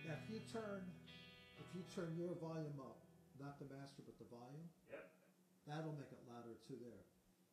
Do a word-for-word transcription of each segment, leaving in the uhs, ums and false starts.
If you turn, if you turn your volume up, not the master but the volume, Yep. that'll make it louder too there.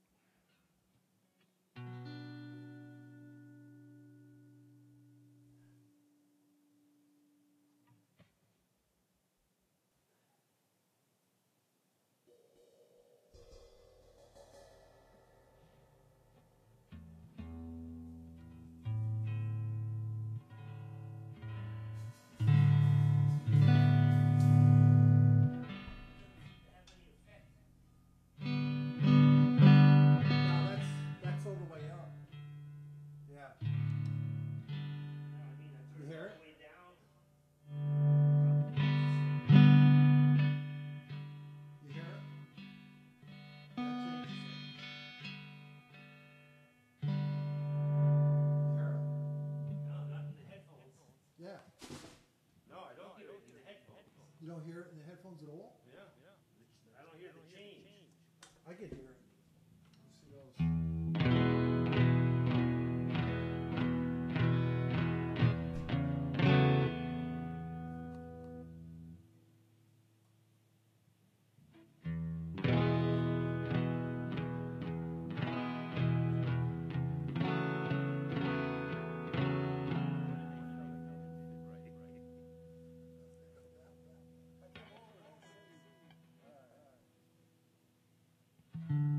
Now that's that's all the way up. Yeah. You hear it? You hear it? That changes it. You hear it? No, not in the headphones. Yeah. No, I don't hear it in the headphones. You don't hear it in the headphones at all? Yeah. I don't hear the change. I can hear it. Let's see those. Right.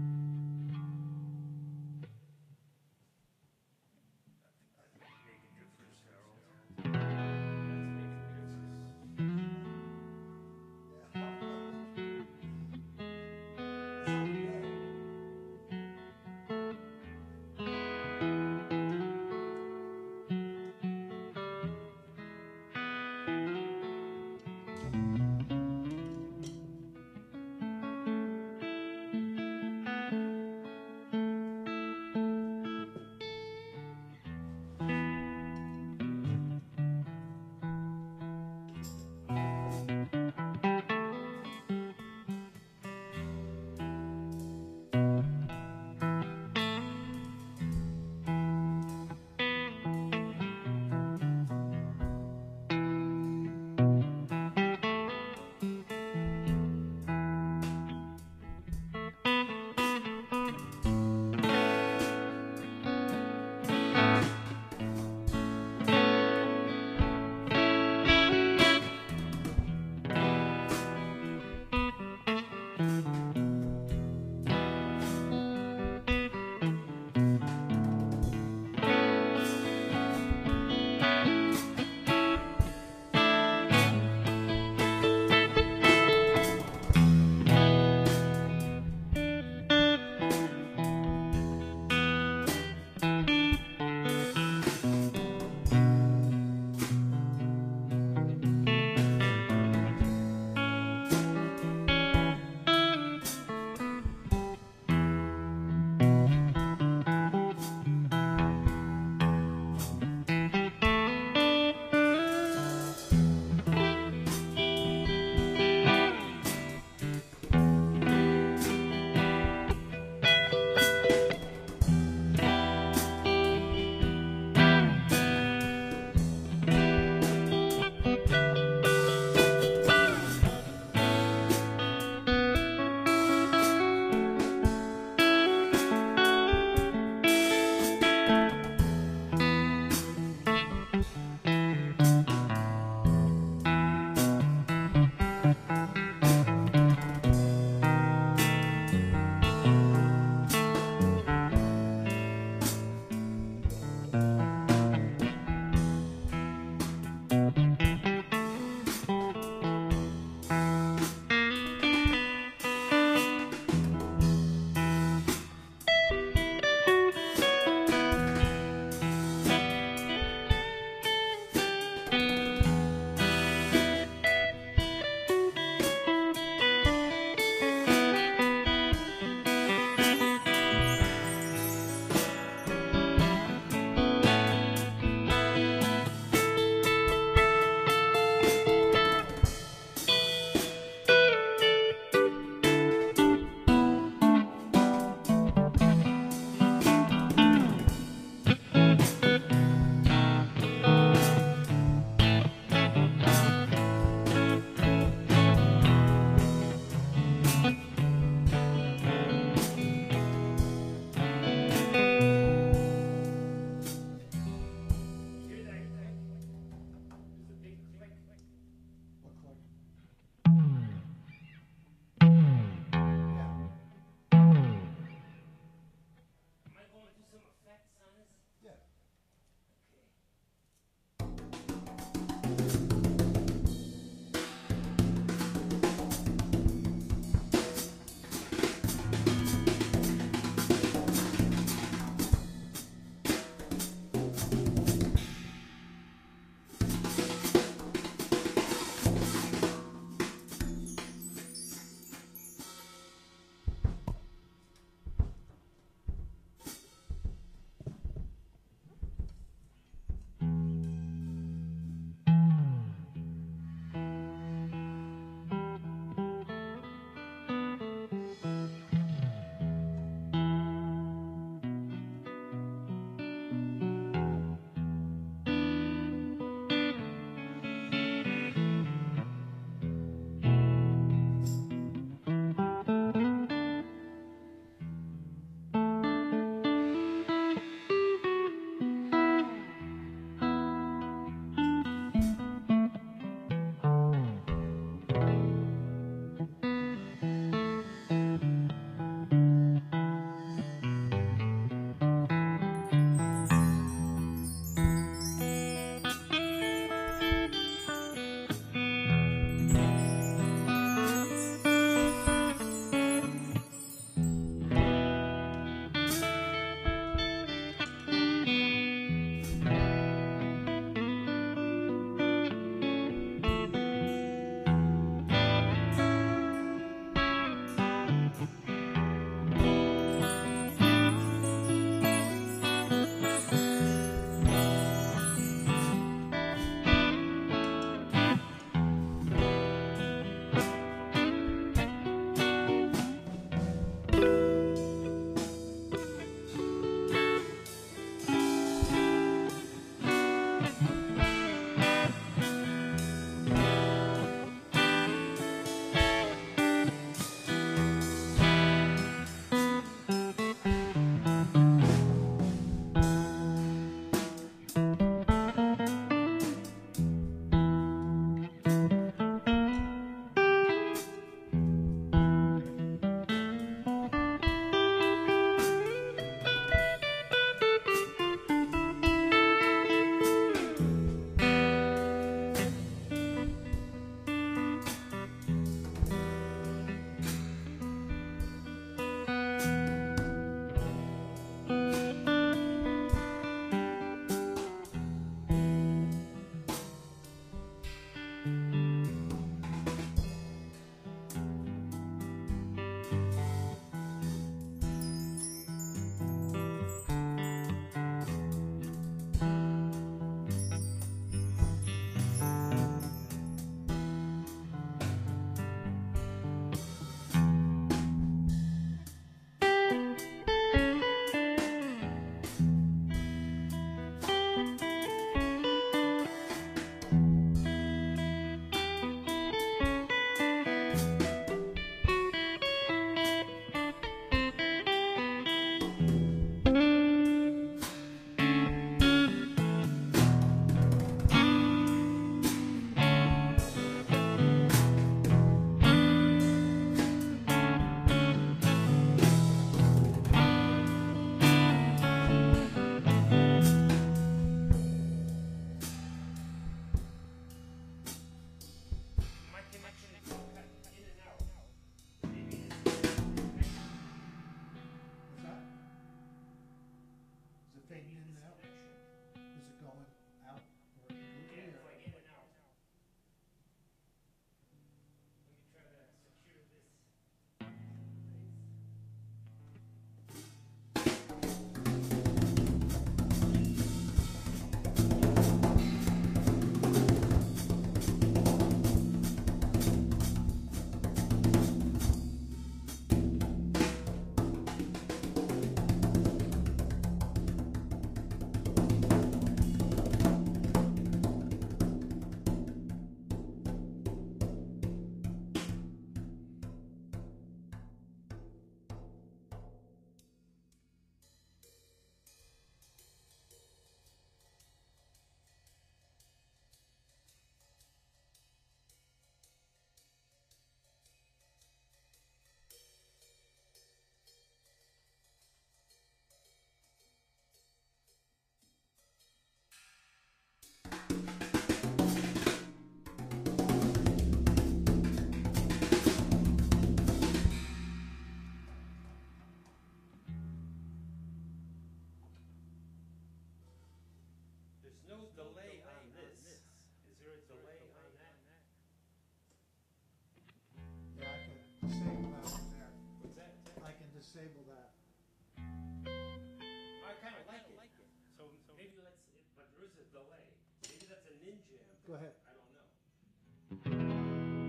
Go ahead. I don't know.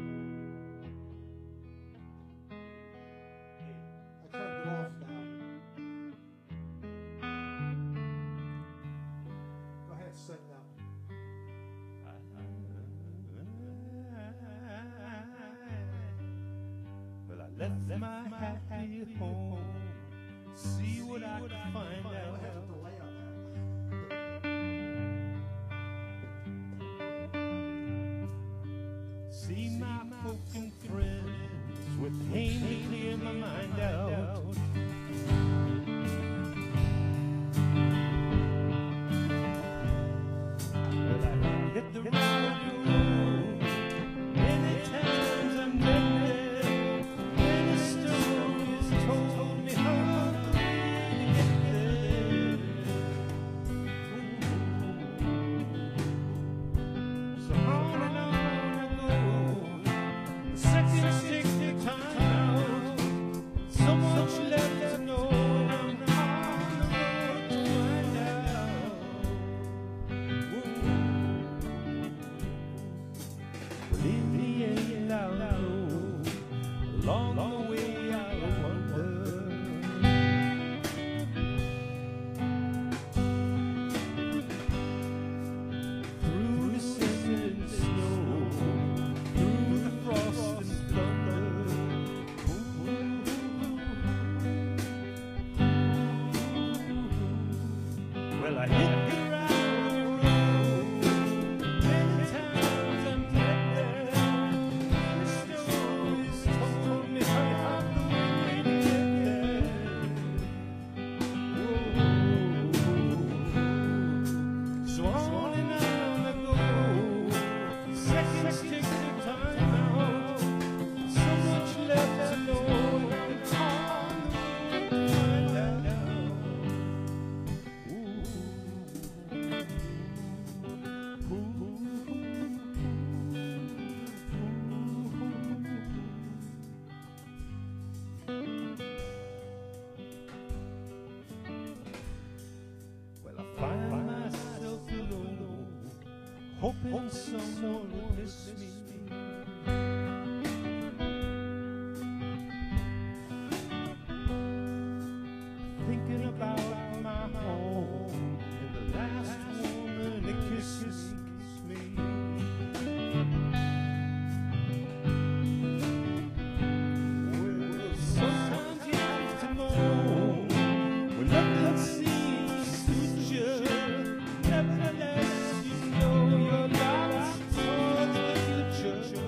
I turned it off now. Go ahead, sing now. Well, I left my happy home, see what I could find Go ahead out. with the delay on that. See my folk and friends with pain to clear my mind out. Well, I hit the road many times. I met there many stories told me how to get there. So on and on I go. Seconds take the time out. So much left to know. I'm on the road to find out. Well, in the end I'll know. Along the way I'll wonder. Through the sand and snow, through the frost and thunder. Well, I hit the round road many times. I met there many stories told me how the way to get there. So on and on I go. Seconds take the time out. So much left to know. I'm on the road to find out. Well, I find myself alone, hoping someone will miss me. Thinking about my home and the last woman that kisses me. Well, sometimes you have to moan when nothing seems to suit you. Nevertheless, you know you're lost towards the future.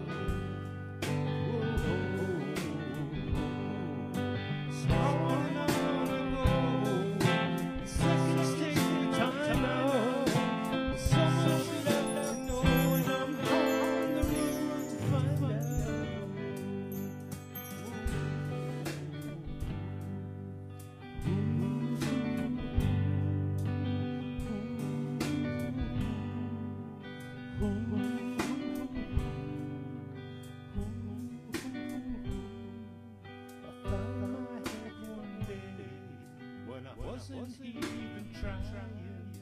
So on and on I go. Seconds take the time out. So much left to know, and I'm on the road to find out. I found my head one day when I wasn't even trying.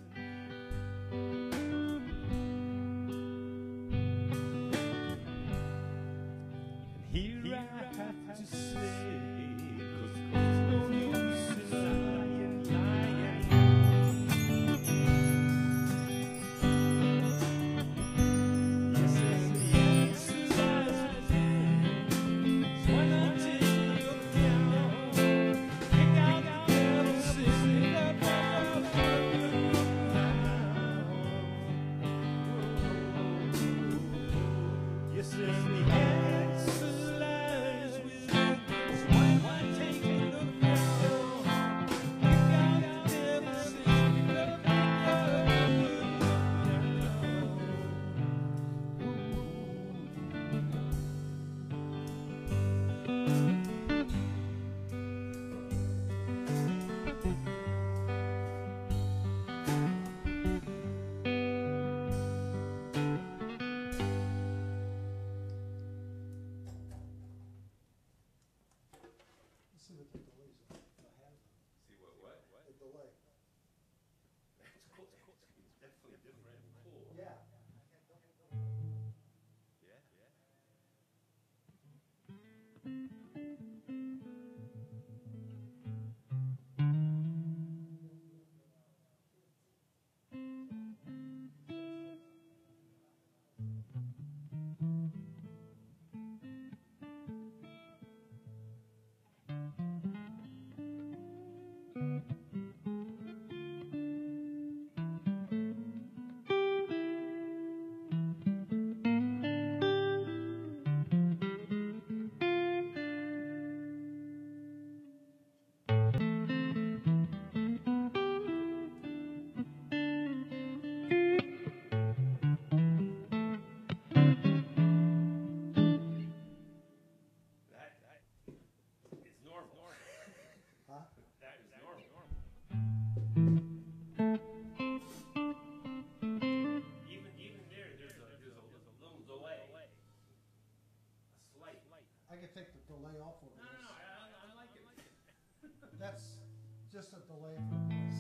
And here I have to say, 'cause there's no use in lying, lying. Yes, and the answer lies within. When I take you down, pick out the devil, sing that round now. Yes, and the answer lies within. helpful to No, no, us. no, I, I, I like it. That's just a delay for voice.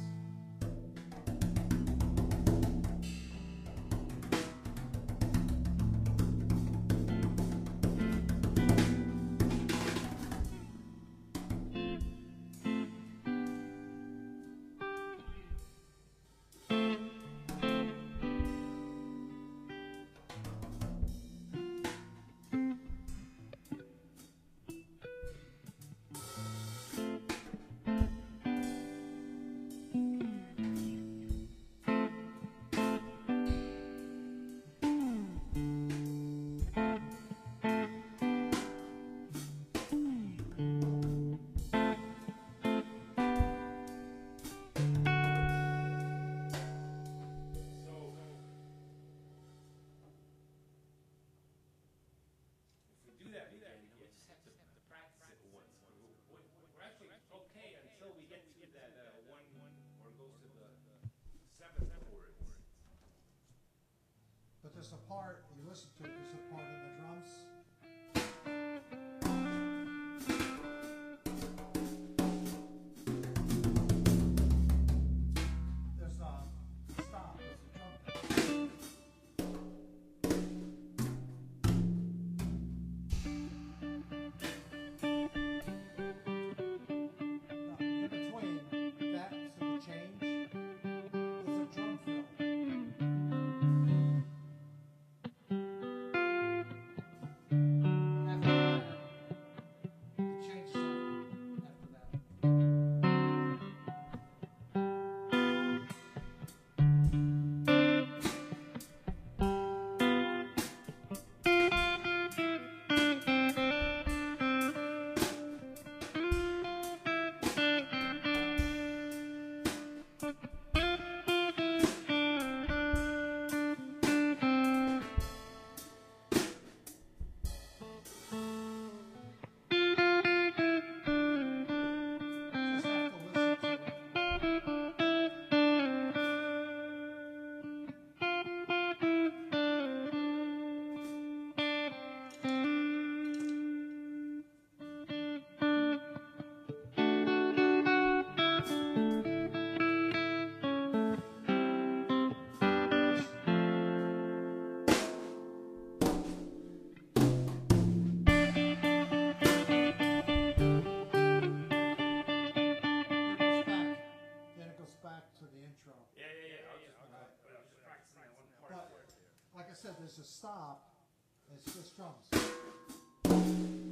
So, if we do that again, we just have to, to practice it once. We're, we're actually okay until we get to that uh, one, or goes to the seventh chord. But there's a part, you listen to it, there's a part in the drums. There's a stop, there's a drum fill. Now, in between that, so the change, there's a drum fill. After that, it changes after that. Just have to listen to it. Then it goes back to the intro. Yeah, yeah, yeah. I was just, I was, I was just practicing that one part. But, like I said, there's a stop, and it's just drums.